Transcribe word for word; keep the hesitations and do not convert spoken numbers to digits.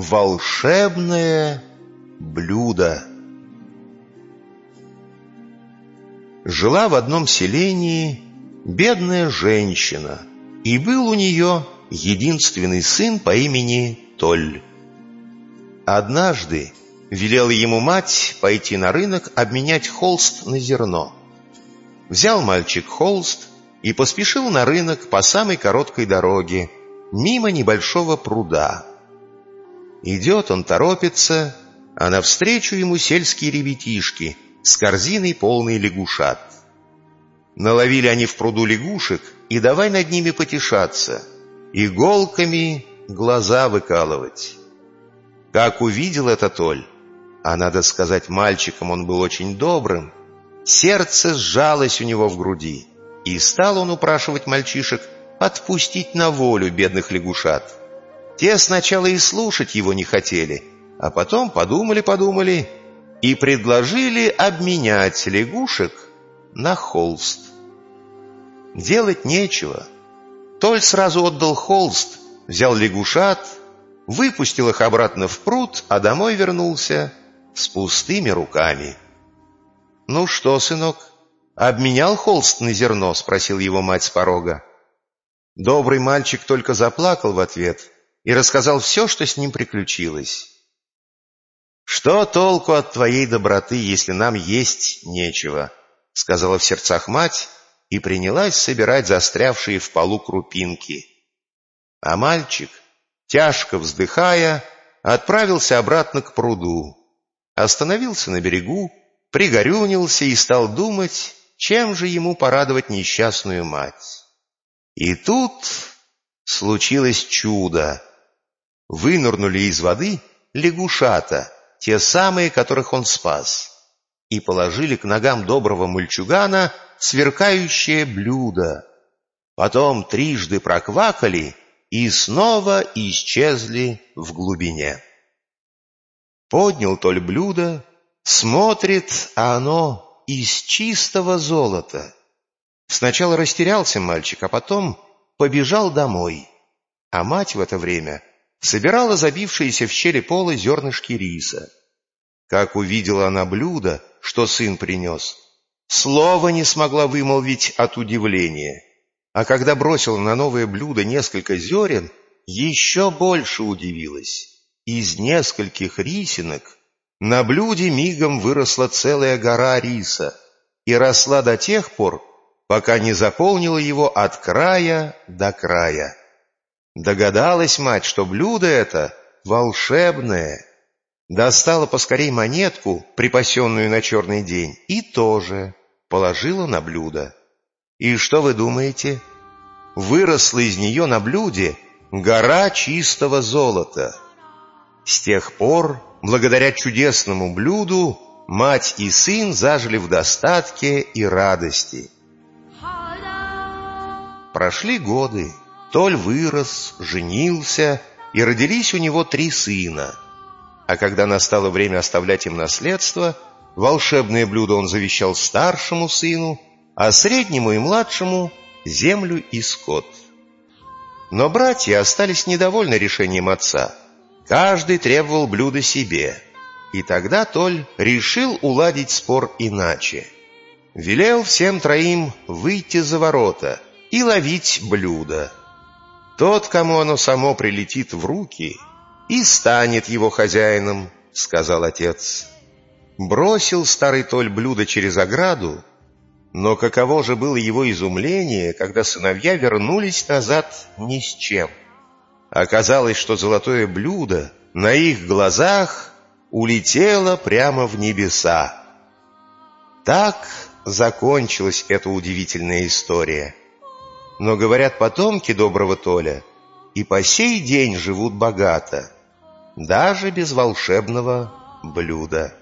Волшебное блюдо. Жила в одном селении бедная женщина, и был у нее единственный сын по имени Толь. Однажды велела ему мать пойти на рынок обменять холст на зерно. Взял мальчик холст и поспешил на рынок по самой короткой дороге, мимо небольшого пруда. Идет он, торопится, а навстречу ему сельские ребятишки с корзиной, полной лягушат. Наловили они в пруду лягушек и давай над ними потешаться, иголками глаза выкалывать. Как увидел это Толь, а надо сказать, мальчиком он был очень добрым, сердце сжалось у него в груди, и стал он упрашивать мальчишек отпустить на волю бедных лягушат. Те сначала и слушать его не хотели, а потом подумали-подумали и предложили обменять лягушек на холст. Делать нечего. Толь сразу отдал холст, взял лягушат, выпустил их обратно в пруд, а домой вернулся с пустыми руками. — Ну что, сынок, обменял холст на зерно? — спросил его мать с порога. Добрый мальчик только заплакал в ответ и рассказал все, что с ним приключилось. — Что толку от твоей доброты, если нам есть нечего? — сказала в сердцах мать и принялась собирать застрявшие в полу крупинки. А мальчик, тяжко вздыхая, отправился обратно к пруду, остановился на берегу, пригорюнился и стал думать, чем же ему порадовать несчастную мать. И тут случилось чудо. Вынырнули из воды лягушата, те самые, которых он спас, и положили к ногам доброго мальчугана сверкающее блюдо. Потом трижды проквакали и снова исчезли в глубине. Поднял Толь блюдо, смотрит, а оно из чистого золота. Сначала растерялся мальчик, а потом побежал домой, а мать в это время собирала забившиеся в щели пола зернышки риса. Как увидела она блюдо, что сын принес, слова не смогла вымолвить от удивления, а когда бросила на новое блюдо несколько зерен, еще больше удивилась. Из нескольких рисинок на блюде мигом выросла целая гора риса и росла до тех пор, пока не заполнила его от края до края. Догадалась мать, что блюдо это волшебное. Достала поскорей монетку, припасенную на черный день, и тоже положила на блюдо. И что вы думаете? Выросла из нее на блюде гора чистого золота. С тех пор, благодаря чудесному блюду, мать и сын зажили в достатке и радости. Прошли годы. Толь вырос, женился, и родились у него три сына. А когда настало время оставлять им наследство, волшебное блюдо он завещал старшему сыну, а среднему и младшему — землю и скот. Но братья остались недовольны решением отца. Каждый требовал блюда себе. И тогда Толь решил уладить спор иначе. Велел всем троим выйти за ворота и ловить блюдо. Тот, кому оно само прилетит в руки, и станет его хозяином, — сказал отец. Бросил старый Толь блюдо через ограду, но каково же было его изумление, когда сыновья вернулись назад ни с чем. Оказалось, что золотое блюдо на их глазах улетело прямо в небеса. Так закончилась эта удивительная история. Но, говорят, потомки доброго Толя и по сей день живут богато, даже без волшебного блюда.